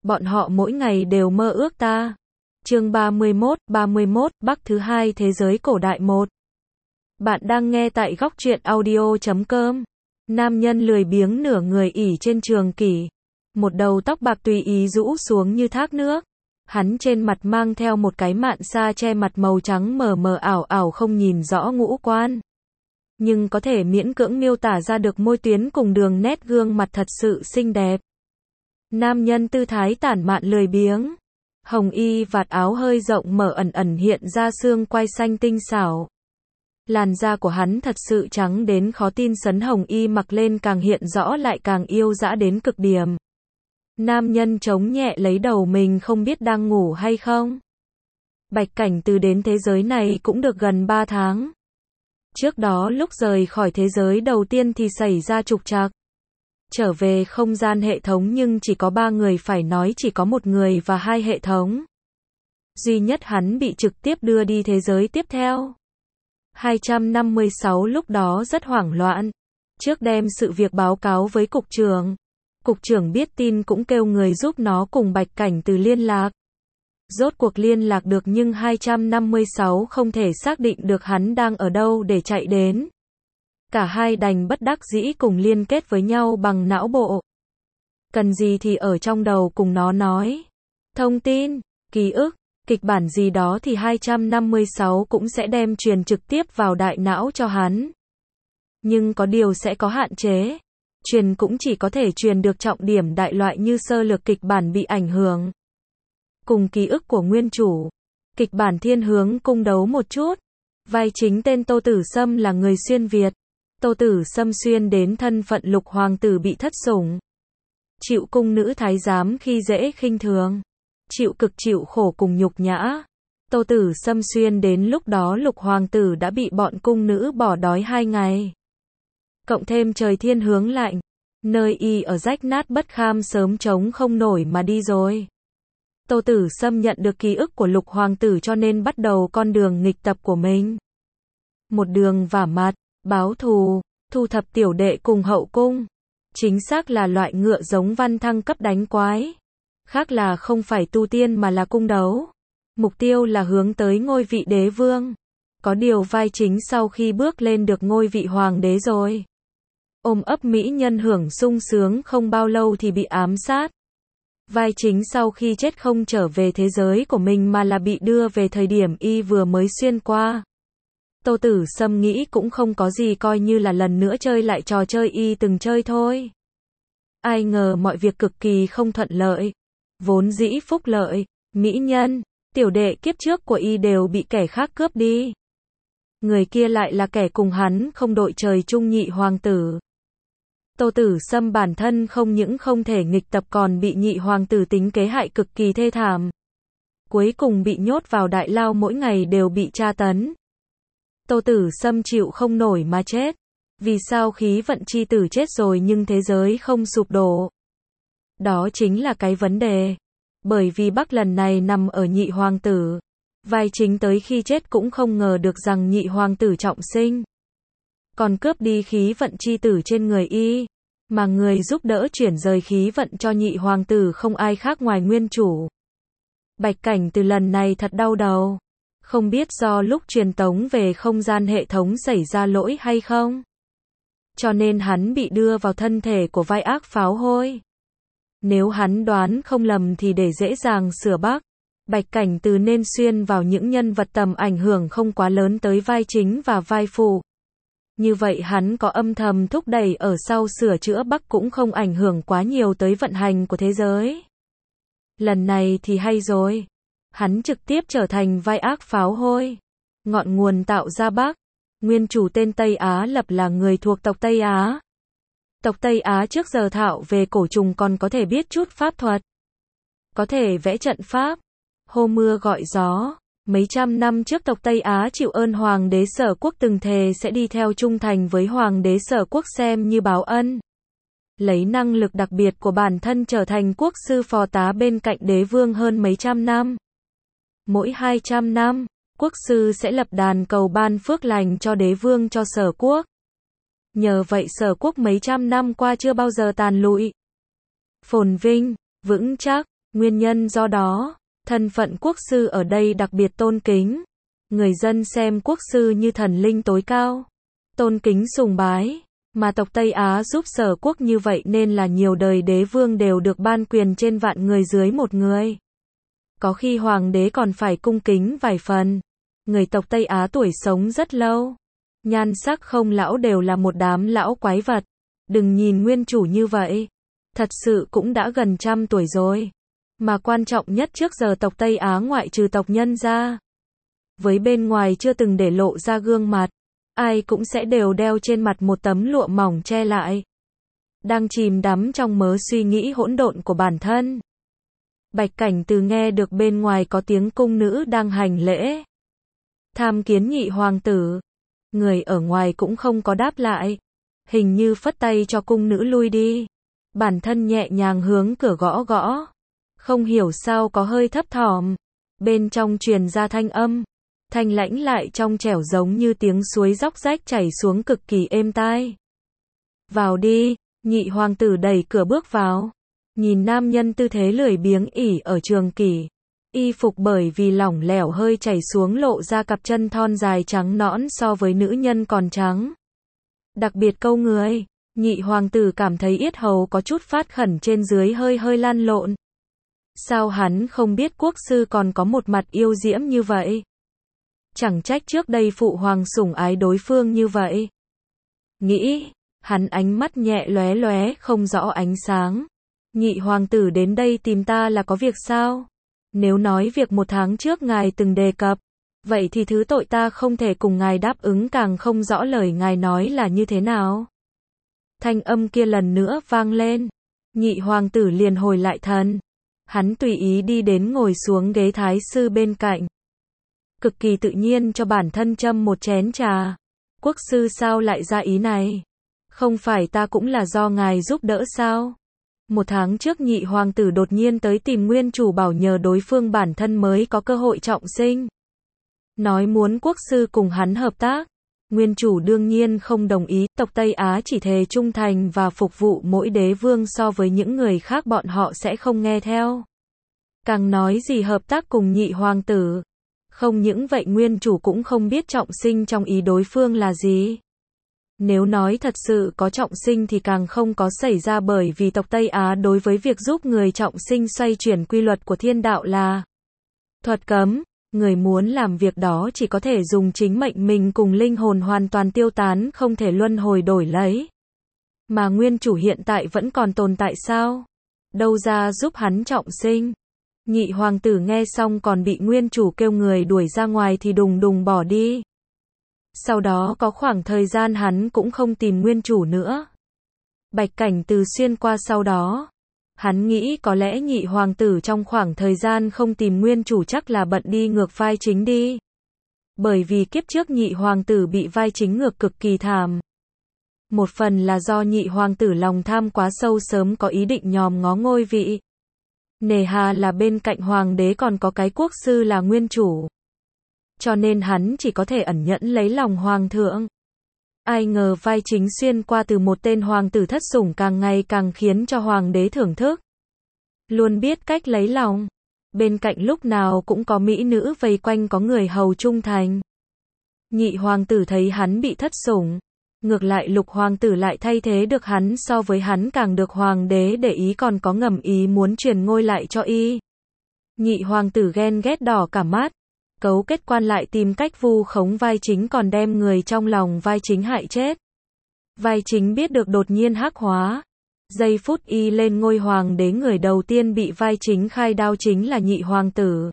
bọn họ mỗi ngày đều mơ ước ta. Chương 31, Bắc thứ hai thế giới cổ đại 1. Bạn đang nghe tại góc truyện audio.com. Nam nhân lười biếng nửa người ỉ trên trường kỷ. Một đầu tóc bạc tùy ý rũ xuống như thác nước. Hắn trên mặt mang theo một cái mạn sa che mặt màu trắng mờ mờ ảo ảo không nhìn rõ ngũ quan. Nhưng có thể miễn cưỡng miêu tả ra được môi tuyến cùng đường nét gương mặt thật sự xinh đẹp. Nam nhân tư thái tản mạn lười biếng. Hồng y vạt áo hơi rộng mở ẩn ẩn hiện ra xương quai xanh tinh xảo. Làn da của hắn thật sự trắng đến khó tin, sấn hồng y mặc lên càng hiện rõ lại càng yêu dã đến cực điểm. Nam nhân chống nhẹ lấy đầu mình không biết đang ngủ hay không. Bạch Cảnh Từ đến thế giới này cũng được gần 3 tháng. Trước đó lúc rời khỏi thế giới đầu tiên thì xảy ra trục trặc. Trở về không gian hệ thống nhưng chỉ có 3 người, phải nói chỉ có 1 người và 2 hệ thống. Duy nhất hắn bị trực tiếp đưa đi thế giới tiếp theo. 256 lúc đó rất hoảng loạn. Trước đem sự việc báo cáo với cục trưởng. Cục trưởng biết tin cũng kêu người giúp nó cùng Bạch Cảnh Từ liên lạc. Rốt cuộc liên lạc được nhưng 256 không thể xác định được hắn đang ở đâu để chạy đến. Cả hai đành bất đắc dĩ cùng liên kết với nhau bằng não bộ. Cần gì thì ở trong đầu cùng nó nói. Thông tin, ký ức, kịch bản gì đó thì 256 cũng sẽ đem truyền trực tiếp vào đại não cho hắn. Nhưng có điều sẽ có hạn chế. Truyền cũng chỉ có thể truyền được trọng điểm đại loại như sơ lược kịch bản bị ảnh hưởng. Cùng ký ức của nguyên chủ. Kịch bản thiên hướng cung đấu một chút. Vai chính tên Tô Tử Sâm là người xuyên Việt. Tô Tử Sâm xuyên đến thân phận lục hoàng tử bị thất sủng. Chịu cung nữ thái giám khi dễ khinh thường. Chịu cực chịu khổ cùng nhục nhã. Tô Tử Sâm xuyên đến lúc đó lục hoàng tử đã bị bọn cung nữ bỏ đói 2 ngày. Cộng thêm trời thiên hướng lạnh. Nơi y ở rách nát bất kham sớm chống không nổi mà đi rồi. Tô Tử Sâm nhận được ký ức của lục hoàng tử cho nên bắt đầu con đường nghịch tập của mình. Một đường vả mặt, báo thù, thu thập tiểu đệ cùng hậu cung. Chính xác là loại ngựa giống Văn thăng cấp đánh quái. Khác là không phải tu tiên mà là cung đấu. Mục tiêu là hướng tới ngôi vị đế vương. Có điều vai chính sau khi bước lên được ngôi vị hoàng đế rồi. Ôm ấp mỹ nhân hưởng sung sướng không bao lâu thì bị ám sát. Vai chính sau khi chết không trở về thế giới của mình mà là bị đưa về thời điểm y vừa mới xuyên qua. Tô Tử Sâm nghĩ cũng không có gì, coi như là lần nữa chơi lại trò chơi y từng chơi thôi. Ai ngờ mọi việc cực kỳ không thuận lợi. Vốn dĩ phúc lợi, mỹ nhân, tiểu đệ kiếp trước của y đều bị kẻ khác cướp đi. Người kia lại là kẻ cùng hắn không đội trời chung nhị hoàng tử. Tô Tử Sâm bản thân không những không thể nghịch tập còn bị nhị hoàng tử tính kế hại cực kỳ thê thảm. Cuối cùng bị nhốt vào đại lao, mỗi ngày đều bị tra tấn. Tô Tử Sâm chịu không nổi mà chết. Vì sao khí vận chi tử chết rồi nhưng thế giới không sụp đổ? Đó chính là cái vấn đề. Bởi vì Bắc lần này nằm ở nhị hoàng tử. Vai chính tới khi chết cũng không ngờ được rằng nhị hoàng tử trọng sinh. Còn cướp đi khí vận chi tử trên người y. Mà người giúp đỡ chuyển rời khí vận cho nhị hoàng tử không ai khác ngoài nguyên chủ. Bạch Cảnh Từ lần này thật đau đầu. Không biết do lúc truyền tống về không gian hệ thống xảy ra lỗi hay không. Cho nên hắn bị đưa vào thân thể của vai ác pháo hôi. Nếu hắn đoán không lầm thì để dễ dàng sửa Bắc, Bạch Cảnh Từ nên xuyên vào những nhân vật tầm ảnh hưởng không quá lớn tới vai chính và vai phụ. Như vậy hắn có âm thầm thúc đẩy ở sau sửa chữa Bắc cũng không ảnh hưởng quá nhiều tới vận hành của thế giới. Lần này thì hay rồi. Hắn trực tiếp trở thành vai ác pháo hôi. Ngọn nguồn tạo ra Bắc. Nguyên chủ tên Tây Á Lập là người thuộc tộc Tây Á. Tộc Tây Á trước giờ thạo về cổ trùng còn có thể biết chút pháp thuật. Có thể vẽ trận pháp. Hô mưa gọi gió. Mấy trăm năm trước tộc Tây Á chịu ơn Hoàng đế Sở Quốc từng thề sẽ đi theo trung thành với Hoàng đế Sở Quốc xem như báo ân. Lấy năng lực đặc biệt của bản thân trở thành quốc sư phò tá bên cạnh đế vương hơn mấy trăm năm. Mỗi 200 năm, quốc sư sẽ lập đàn cầu ban phước lành cho đế vương cho Sở Quốc. Nhờ vậy Sở Quốc mấy trăm năm qua chưa bao giờ tàn lụi. Phồn vinh, vững chắc, Nguyên nhân do đó, thân phận quốc sư ở đây đặc biệt tôn kính. Người dân xem quốc sư như thần linh tối cao, tôn kính sùng bái. Mà tộc Tây Á giúp Sở quốc như vậy nên là nhiều đời đế vương đều được ban quyền trên vạn người dưới một người. Có khi hoàng đế còn phải cung kính vài phần. Người tộc Tây Á tuổi sống rất lâu, nhan sắc không lão đều là một đám lão quái vật. Đừng nhìn nguyên chủ như vậy, thật sự cũng đã gần 100 tuổi rồi. Mà quan trọng nhất trước giờ tộc Tây Á ngoại trừ tộc Nhân ra, với bên ngoài chưa từng để lộ ra gương mặt, ai cũng sẽ đều đeo trên mặt một tấm lụa mỏng che lại. Đang chìm đắm trong mớ suy nghĩ hỗn độn của bản thân, Bạch Cảnh Từ nghe được bên ngoài có tiếng cung nữ đang hành lễ, tham kiến nhị hoàng tử. Người ở ngoài cũng không có đáp lại, hình như phất tay cho cung nữ lui đi. Bản thân nhẹ nhàng hướng cửa gõ gõ, không hiểu sao có hơi thấp thỏm. Bên trong truyền ra thanh âm, thanh lãnh lại trong trẻo giống như tiếng suối róc rách chảy xuống cực kỳ êm tai. Vào đi, nhị hoàng tử đẩy cửa bước vào. Nhìn nam nhân tư thế lười biếng ỉ ở trường kỷ, y phục bởi vì lỏng lẻo hơi chảy xuống lộ ra cặp chân thon dài trắng nõn so với nữ nhân còn trắng. Đặc biệt câu người, nhị hoàng tử cảm thấy yết hầu có chút phát khẩn trên dưới hơi hơi lăn lộn. Sao hắn không biết quốc sư còn có một mặt yêu diễm như vậy? Chẳng trách trước đây phụ hoàng sủng ái đối phương như vậy. Nghĩ, hắn ánh mắt nhẹ lóe lóe không rõ ánh sáng. Nhị hoàng tử đến đây tìm ta là có việc sao? Nếu nói việc 1 tháng trước ngài từng đề cập, vậy thì thứ tội ta không thể cùng ngài đáp ứng, càng không rõ lời ngài nói là như thế nào. Thanh âm kia lần nữa vang lên. Nhị hoàng tử liền hồi lại thần. Hắn tùy ý đi đến ngồi xuống ghế thái sư bên cạnh. Cực kỳ tự nhiên cho bản thân châm một chén trà. Quốc sư sao lại ra ý này? Không phải ta cũng là do ngài giúp đỡ sao? 1 tháng trước nhị hoàng tử đột nhiên tới tìm nguyên chủ bảo nhờ đối phương bản thân mới có cơ hội trọng sinh. Nói muốn quốc sư cùng hắn hợp tác. Nguyên chủ đương nhiên không đồng ý, tộc Tây Á chỉ thề trung thành và phục vụ mỗi đế vương, so với những người khác bọn họ sẽ không nghe theo. Càng nói gì hợp tác cùng nhị hoàng tử. Không những vậy nguyên chủ cũng không biết trọng sinh trong ý đối phương là gì. Nếu nói thật sự có trọng sinh thì càng không có xảy ra, bởi vì tộc Tây Á đối với việc giúp người trọng sinh xoay chuyển quy luật của thiên đạo là thuật cấm. Người muốn làm việc đó chỉ có thể dùng chính mệnh mình cùng linh hồn hoàn toàn tiêu tán, không thể luân hồi đổi lấy. Mà nguyên chủ hiện tại vẫn còn tồn tại sao? Đâu ra giúp hắn trọng sinh? Nhị hoàng tử nghe xong còn bị nguyên chủ kêu người đuổi ra ngoài thì đùng đùng bỏ đi. Sau đó có khoảng thời gian hắn cũng không tìm nguyên chủ nữa. Bạch Cảnh Từ xuyên qua sau đó. Hắn nghĩ có lẽ nhị hoàng tử trong khoảng thời gian không tìm nguyên chủ chắc là bận đi ngược vai chính đi. Bởi vì kiếp trước nhị hoàng tử bị vai chính ngược cực kỳ thảm. Một phần là do nhị hoàng tử lòng tham quá sâu, sớm có ý định nhòm ngó ngôi vị. Nề hà là bên cạnh hoàng đế còn có cái quốc sư là nguyên chủ. Cho nên hắn chỉ có thể ẩn nhẫn lấy lòng hoàng thượng. Ai ngờ vai chính xuyên qua từ một tên hoàng tử thất sủng càng ngày càng khiến cho hoàng đế thưởng thức. Luôn biết cách lấy lòng. Bên cạnh lúc nào cũng có mỹ nữ vây quanh, có người hầu trung thành. Nhị hoàng tử thấy hắn bị thất sủng. Ngược lại lục hoàng tử lại thay thế được hắn, so với hắn càng được hoàng đế để ý, còn có ngầm ý muốn truyền ngôi lại cho y. Nhị hoàng tử ghen ghét đỏ cả mắt. Cấu kết quan lại tìm cách vu khống vai chính, còn đem người trong lòng vai chính hại chết. Vai chính biết được đột nhiên hắc hóa. Giây phút y lên ngôi hoàng đế, người đầu tiên bị vai chính khai đao chính là nhị hoàng tử.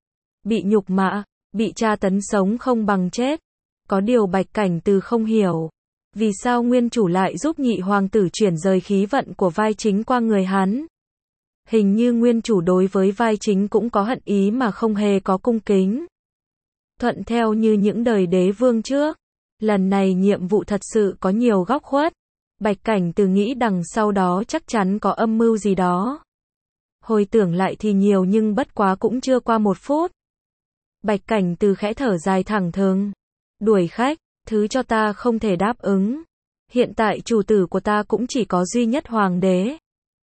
Bị nhục mạ, bị tra tấn sống không bằng chết. Có điều Bạch Cảnh Từ không hiểu. Vì sao nguyên chủ lại giúp nhị hoàng tử chuyển rời khí vận của vai chính qua người hắn? Hình như nguyên chủ đối với vai chính cũng có hận ý mà không hề có cung kính. Thuận theo như những đời đế vương trước. Lần này nhiệm vụ thật sự có nhiều góc khuất. Bạch Cảnh Từ nghĩ đằng sau đó chắc chắn có âm mưu gì đó. Hồi tưởng lại thì nhiều, nhưng bất quá cũng chưa qua 1 phút. Bạch Cảnh Từ khẽ thở dài thẳng thừng. Đuổi khách, thứ cho ta không thể đáp ứng. Hiện tại chủ tử của ta cũng chỉ có duy nhất hoàng đế.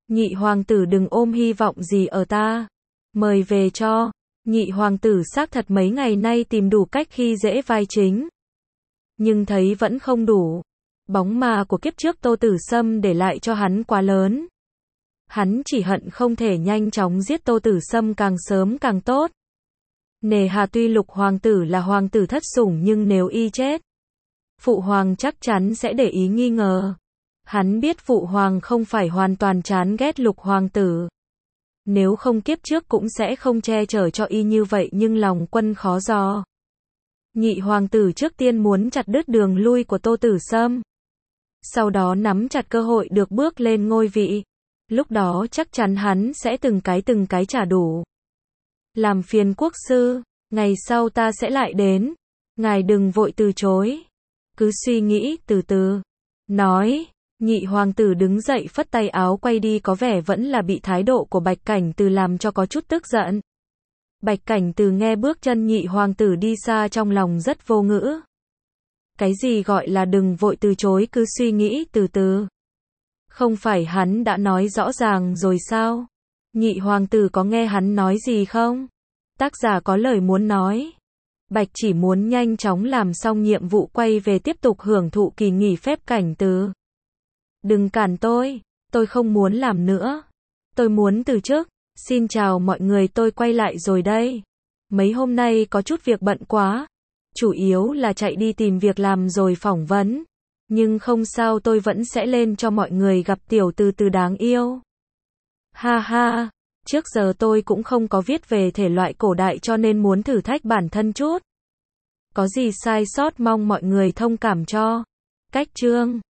Nhị hoàng tử đừng ôm hy vọng gì ở ta. Mời về cho. Nhị hoàng tử xác thật mấy ngày nay tìm đủ cách khi dễ vai chính. Nhưng thấy vẫn không đủ. Bóng ma của kiếp trước Tô Tử Sâm để lại cho hắn quá lớn. Hắn chỉ hận không thể nhanh chóng giết Tô Tử Sâm càng sớm càng tốt. Nề hà tuy Lục hoàng tử là hoàng tử thất sủng nhưng nếu y chết, Phụ hoàng chắc chắn sẽ để ý nghi ngờ. Hắn biết Phụ hoàng không phải hoàn toàn chán ghét Lục hoàng tử. Nếu không kiếp trước cũng sẽ không che chở cho y như vậy nhưng lòng quân khó dò. Nhị hoàng tử trước tiên muốn chặt đứt đường lui của Tô Tử Sâm. Sau đó nắm chặt cơ hội được bước lên ngôi vị. Lúc đó chắc chắn hắn sẽ từng cái trả đủ. Làm phiền quốc sư, ngày sau ta sẽ lại đến. Ngài đừng vội từ chối. Cứ suy nghĩ từ từ. Nói, nhị hoàng tử đứng dậy phất tay áo quay đi có vẻ vẫn là bị thái độ của Bạch Cảnh Từ làm cho có chút tức giận. Bạch Cảnh Từ nghe bước chân nhị hoàng tử đi xa trong lòng rất vô ngữ. Cái gì gọi là đừng vội từ chối cứ suy nghĩ từ từ. Không phải hắn đã nói rõ ràng rồi sao? Nhị hoàng tử có nghe hắn nói gì không? Tác giả có lời muốn nói. Bạch chỉ muốn nhanh chóng làm xong nhiệm vụ quay về tiếp tục hưởng thụ kỳ nghỉ phép Cảnh Từ. Đừng cản tôi không muốn làm nữa. Tôi muốn từ chức. Xin chào mọi người, tôi quay lại rồi đây. Mấy hôm nay có chút việc bận quá. Chủ yếu là chạy đi tìm việc làm rồi phỏng vấn. Nhưng không sao, tôi vẫn sẽ lên cho mọi người gặp tiểu từ từ đáng yêu. Ha ha, trước giờ tôi cũng không có viết về thể loại cổ đại cho nên muốn thử thách bản thân chút. Có gì sai sót mong mọi người thông cảm cho. Cách chương